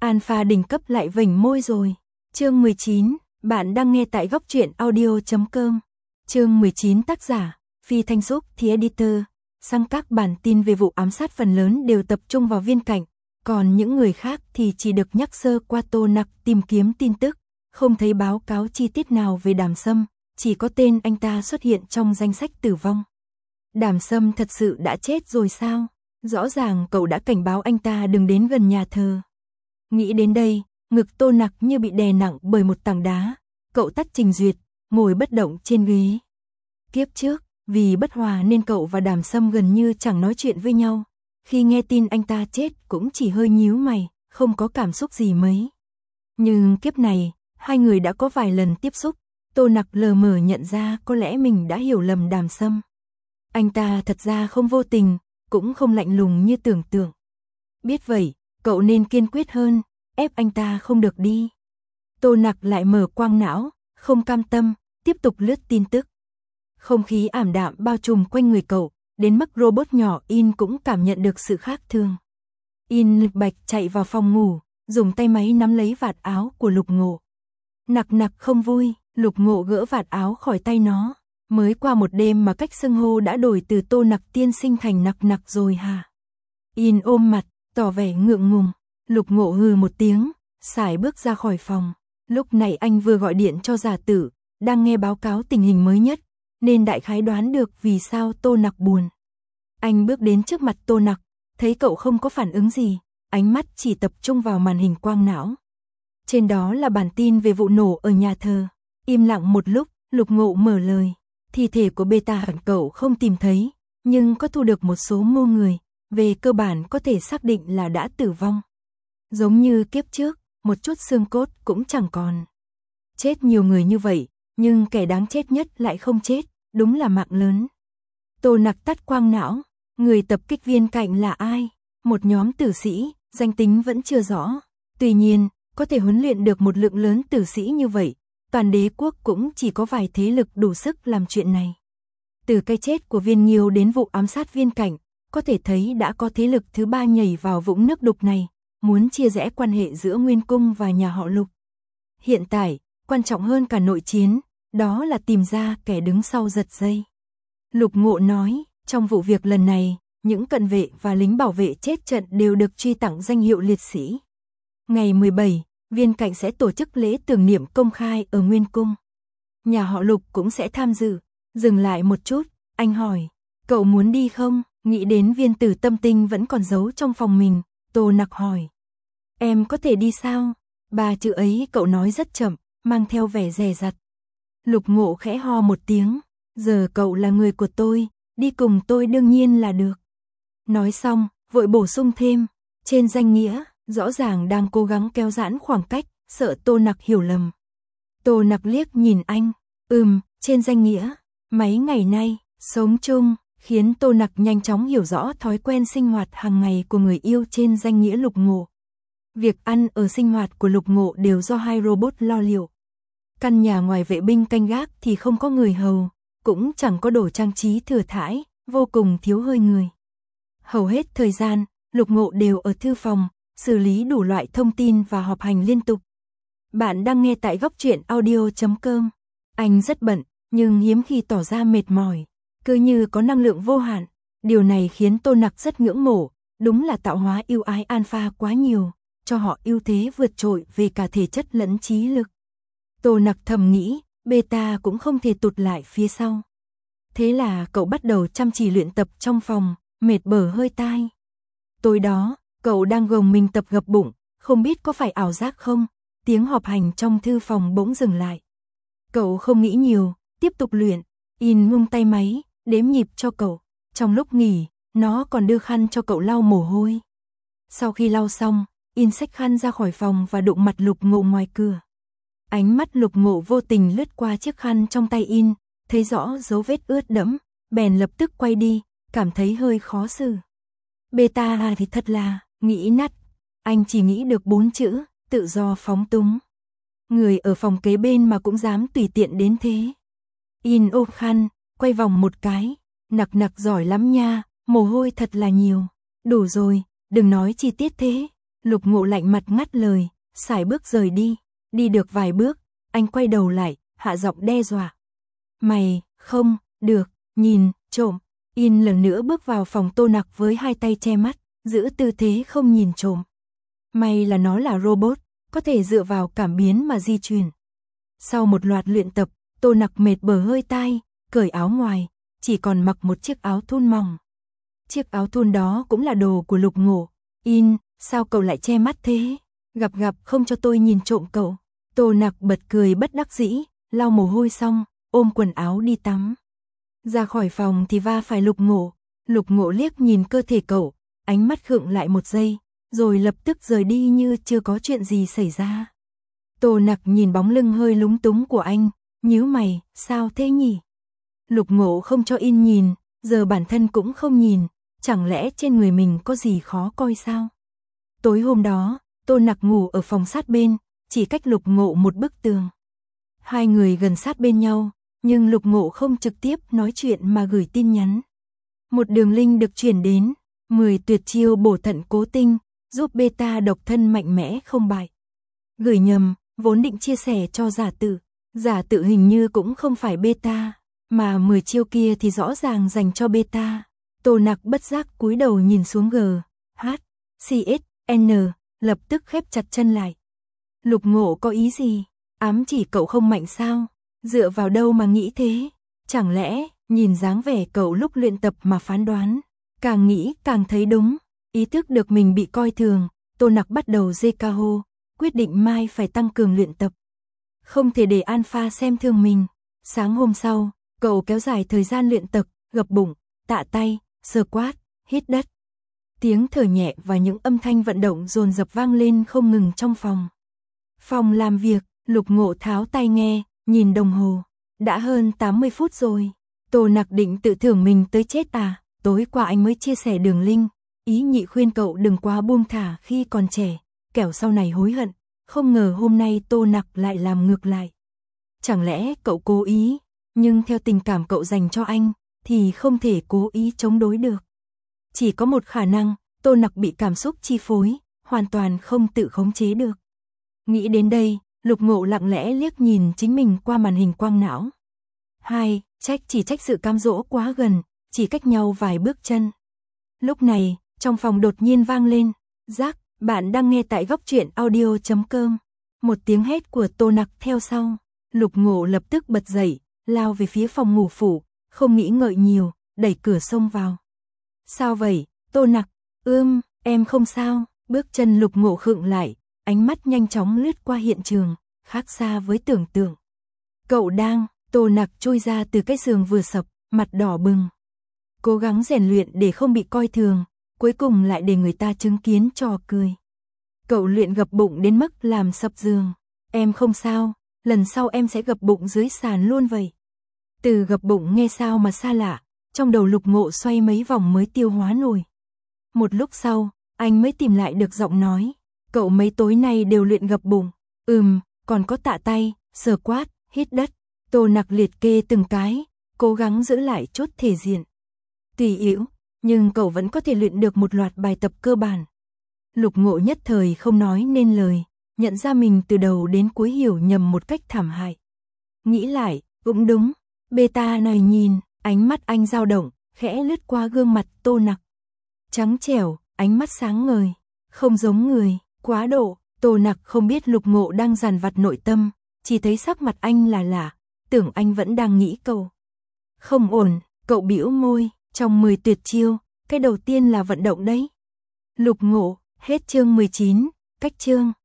Alpha đỉnh cấp lại vểnh môi rồi. Chương 19, bạn đang nghe tại góc truyện audio.com. Chương 19 tác giả, Phi Thanh Xúc, The Editor. Sang các bản tin về vụ ám sát phần lớn đều tập trung vào Viên Cảnh, còn những người khác thì chỉ được nhắc sơ qua Tô Nặc tìm kiếm tin tức, không thấy báo cáo chi tiết nào về Đàm Sâm, chỉ có tên anh ta xuất hiện trong danh sách tử vong. Đàm Sâm thật sự đã chết rồi sao? Rõ ràng cậu đã cảnh báo anh ta đừng đến gần nhà thờ. Nghĩ đến đây, ngực Tô Nặc như bị đè nặng bởi một tảng đá, cậu tắt Trình Duyệt, ngồi bất động trên ghế. Kiếp trước, vì bất hòa nên cậu và Đàm Sâm gần như chẳng nói chuyện với nhau. Khi nghe tin anh ta chết cũng chỉ hơi nhíu mày, không có cảm xúc gì mấy. Nhưng kiếp này, hai người đã có vài lần tiếp xúc, Tô Nặc lờ mờ nhận ra có lẽ mình đã hiểu lầm Đàm Sâm. Anh ta thật ra không vô tình, cũng không lạnh lùng như tưởng tượng. Biết vậy, cậu nên kiên quyết hơn, ép anh ta không được đi. Tô Nặc lại mở quang não, không cam tâm, tiếp tục lướt tin tức. Không khí ảm đạm bao trùm quanh người cậu, đến mức robot nhỏ In cũng cảm nhận được sự khác thường. In bạch chạy vào phòng ngủ, dùng tay máy nắm lấy vạt áo của Lục Ngộ. Nặc nặc không vui, Lục Ngộ gỡ vạt áo khỏi tay nó. Mới qua một đêm mà cách xưng hô đã đổi từ Tô Nặc tiên sinh thành Nặc nặc rồi hả? In ôm mặt, tỏ vẻ ngượng ngùng. Lục Ngộ hừ một tiếng, sải bước ra khỏi phòng. Lúc này anh vừa gọi điện cho Giả Tử, đang nghe báo cáo tình hình mới nhất, nên đại khái đoán được vì sao Tô Nặc buồn. Anh bước đến trước mặt Tô Nặc, thấy cậu không có phản ứng gì, ánh mắt chỉ tập trung vào màn hình quang não. Trên đó là bản tin về vụ nổ ở nhà thờ. Im lặng một lúc, Lục Ngộ mở lời. Thi thể của Beta hẳn cậu không tìm thấy, nhưng có thu được một số mô người, về cơ bản có thể xác định là đã tử vong. Giống như kiếp trước, một chút xương cốt cũng chẳng còn. Chết nhiều người như vậy, nhưng kẻ đáng chết nhất lại không chết, đúng là mạng lớn. Tô Nặc tắt quang não, người tập kích Viên Cảnh là ai? Một nhóm tử sĩ, danh tính vẫn chưa rõ. Tuy nhiên, có thể huấn luyện được một lượng lớn tử sĩ như vậy, toàn đế quốc cũng chỉ có vài thế lực đủ sức làm chuyện này. Từ cái chết của Viên Nghiêu đến vụ ám sát Viên Cảnh, có thể thấy đã có thế lực thứ ba nhảy vào vũng nước đục này, muốn chia rẽ quan hệ giữa Nguyên Cung và nhà họ Lục. Hiện tại, quan trọng hơn cả nội chiến, đó là tìm ra kẻ đứng sau giật dây. Lục Ngộ nói, trong vụ việc lần này, những cận vệ và lính bảo vệ chết trận đều được truy tặng danh hiệu liệt sĩ. Ngày 17, Viên Cảnh sẽ tổ chức lễ tưởng niệm công khai ở Nguyên Cung. Nhà họ Lục cũng sẽ tham dự. Dừng lại một chút, anh hỏi, cậu muốn đi không? Nghĩ đến viên tử tâm tinh vẫn còn giấu trong phòng mình, Tô Nặc hỏi. Em có thể đi sao? Ba chữ ấy cậu nói rất chậm, mang theo vẻ dè dặt. Lục Ngộ khẽ ho một tiếng, giờ cậu là người của tôi, đi cùng tôi đương nhiên là được. Nói xong, vội bổ sung thêm, trên danh nghĩa, rõ ràng đang cố gắng kéo giãn khoảng cách, sợ Tô Nặc hiểu lầm. Tô Nặc liếc nhìn anh, trên danh nghĩa, mấy ngày nay, sống chung, khiến Tô Nặc nhanh chóng hiểu rõ thói quen sinh hoạt hàng ngày của người yêu trên danh nghĩa Lục Ngộ. Việc ăn ở sinh hoạt của Lục Ngộ đều do hai robot lo liệu. Căn nhà ngoài vệ binh canh gác thì không có người hầu, cũng chẳng có đồ trang trí thừa thãi, vô cùng thiếu hơi người. Hầu hết thời gian, Lục Ngộ đều ở thư phòng, xử lý đủ loại thông tin và họp hành liên tục. Bạn đang nghe tại góc truyện audio.com. Anh rất bận, nhưng hiếm khi tỏ ra mệt mỏi, cứ như có năng lượng vô hạn. Điều này khiến Tô Nặc rất ngưỡng mộ, đúng là tạo hóa yêu ái Alpha quá nhiều, cho họ ưu thế vượt trội về cả thể chất lẫn trí lực. Tô Nặc thầm nghĩ, Beta cũng không thể tụt lại phía sau. Thế là cậu bắt đầu chăm chỉ luyện tập trong phòng, mệt bở hơi tai. Tối đó, cậu đang gồng mình tập gập bụng, không biết có phải ảo giác không, tiếng họp hành trong thư phòng bỗng dừng lại. Cậu không nghĩ nhiều, tiếp tục luyện, In ngưng tay máy, đếm nhịp cho cậu. Trong lúc nghỉ, nó còn đưa khăn cho cậu lau mồ hôi. Sau khi lau xong, In xách khăn ra khỏi phòng và đụng mặt Lục Ngộ ngoài cửa. Ánh mắt Lục Ngộ vô tình lướt qua chiếc khăn trong tay In, thấy rõ dấu vết ướt đẫm, bèn lập tức quay đi, cảm thấy hơi khó xử. Beta thì thật là, nghĩ nát. Anh chỉ nghĩ được 4 chữ, tự do phóng túng. Người ở phòng kế bên mà cũng dám tùy tiện đến thế. In ôm khăn, quay vòng một cái, Nặc nặc giỏi lắm nha, mồ hôi thật là nhiều. Đủ rồi, đừng nói chi tiết thế. Lục Ngộ lạnh mặt ngắt lời, sải bước rời đi. Đi được vài bước, anh quay đầu lại, hạ giọng đe dọa. Mày, không, được, nhìn, trộm. In lần nữa bước vào phòng Tô Nặc với hai tay che mắt, giữ tư thế không nhìn trộm. May là nó là robot, có thể dựa vào cảm biến mà di chuyển. Sau một loạt luyện tập, Tô Nặc mệt bờ hơi tai, cởi áo ngoài, chỉ còn mặc một chiếc áo thun mỏng. Chiếc áo thun đó cũng là đồ của Lục Ngộ. In, sao cậu lại che mắt thế? Gặp không cho tôi nhìn trộm cậu. Tô Nặc bật cười bất đắc dĩ, lau mồ hôi xong, ôm quần áo đi tắm. Ra khỏi phòng thì va phải Lục Ngộ. Lục Ngộ liếc nhìn cơ thể cậu, ánh mắt khựng lại một giây, rồi lập tức rời đi như chưa có chuyện gì xảy ra. Tô Nặc nhìn bóng lưng hơi lúng túng của anh, nhíu mày, sao thế nhỉ? Lục Ngộ không cho In nhìn, giờ bản thân cũng không nhìn, chẳng lẽ trên người mình có gì khó coi sao? Tối hôm đó, Tô Nặc ngủ ở phòng sát bên, chỉ cách Lục Ngộ một bức tường. Hai người gần sát bên nhau, nhưng Lục Ngộ không trực tiếp nói chuyện mà gửi tin nhắn. Một đường link được chuyển đến, 10 tuyệt chiêu bổ thận cố tinh, giúp beta độc thân mạnh mẽ không bại. Gửi nhầm, vốn định chia sẻ cho giả tự hình như cũng không phải beta, mà 10 chiêu kia thì rõ ràng dành cho beta. Tô Nặc bất giác cúi đầu nhìn xuống GHCSN, lập tức khép chặt chân lại. Lục Ngộ có ý gì? Ám chỉ cậu không mạnh sao? Dựa vào đâu mà nghĩ thế? Chẳng lẽ, nhìn dáng vẻ cậu lúc luyện tập mà phán đoán? Càng nghĩ càng thấy đúng. Ý thức được mình bị coi thường, Tô Nặc bắt đầu dê ca hô, quyết định mai phải tăng cường luyện tập. Không thể để Alpha xem thường mình. Sáng hôm sau, cậu kéo dài thời gian luyện tập, gập bụng, tạ tay, squat, hít đất. Tiếng thở nhẹ và những âm thanh vận động dồn dập vang lên không ngừng trong phòng. Phòng làm việc, Lục Ngộ tháo tai nghe, nhìn đồng hồ. Đã hơn 80 phút rồi. Tô Nặc định tự thưởng mình tới chết à? Tối qua anh mới chia sẻ đường link. Ý nhị khuyên cậu đừng quá buông thả khi còn trẻ, kẻo sau này hối hận. Không ngờ hôm nay Tô Nặc lại làm ngược lại. Chẳng lẽ cậu cố ý? Nhưng theo tình cảm cậu dành cho anh, thì không thể cố ý chống đối được. Chỉ có một khả năng, Tô Nặc bị cảm xúc chi phối, hoàn toàn không tự khống chế được. Nghĩ đến đây, Lục Ngộ lặng lẽ liếc nhìn chính mình qua màn hình quang não. Chỉ trách sự cám dỗ quá gần, chỉ cách nhau vài bước chân. Lúc này, trong phòng đột nhiên vang lên, "Jack, bạn đang nghe tại góc truyện audio.com." Một tiếng hét của Tô Nặc theo sau. Lục Ngộ lập tức bật dậy, lao về phía phòng ngủ phụ, không nghĩ ngợi nhiều, đẩy cửa xông vào. "Sao vậy, Tô Nặc?" Em không sao." Bước chân Lục Ngộ khựng lại, ánh mắt nhanh chóng lướt qua hiện trường, khác xa với tưởng tượng. "Cậu đang..." Tô Nặc trôi ra từ cái giường vừa sập, mặt đỏ bừng. Cố gắng rèn luyện để không bị coi thường, cuối cùng lại để người ta chứng kiến trò cười. "Cậu luyện gập bụng đến mức làm sập giường." "Em không sao, lần sau em sẽ gập bụng dưới sàn luôn vậy." Từ gập bụng nghe sao mà xa lạ, trong đầu Lục Ngộ xoay mấy vòng mới tiêu hóa nổi. Một lúc sau, anh mới tìm lại được giọng nói. "Cậu mấy tối nay đều luyện gập bụng." Còn có tạ tay, squat, hít đất." Tô Nặc liệt kê từng cái, cố gắng giữ lại chút thể diện. "Tùy yếu, nhưng cậu vẫn có thể luyện được một loạt bài tập cơ bản." Lục Ngộ nhất thời không nói nên lời, nhận ra mình từ đầu đến cuối hiểu nhầm một cách thảm hại. Nghĩ lại, cũng đúng, beta này nhìn, ánh mắt anh dao động, khẽ lướt qua gương mặt Tô Nặc. Trắng trẻo, ánh mắt sáng ngời, không giống người, quá độ. Tô Nặc không biết Lục Ngộ đang dằn vặt nội tâm, chỉ thấy sắc mặt anh là lạ, tưởng anh vẫn đang nghĩ cậu. "Không ổn." Cậu bĩu môi, "Trong 10 tuyệt chiêu, cái đầu tiên là vận động đấy." Lục Ngộ, hết chương 19, cách chương.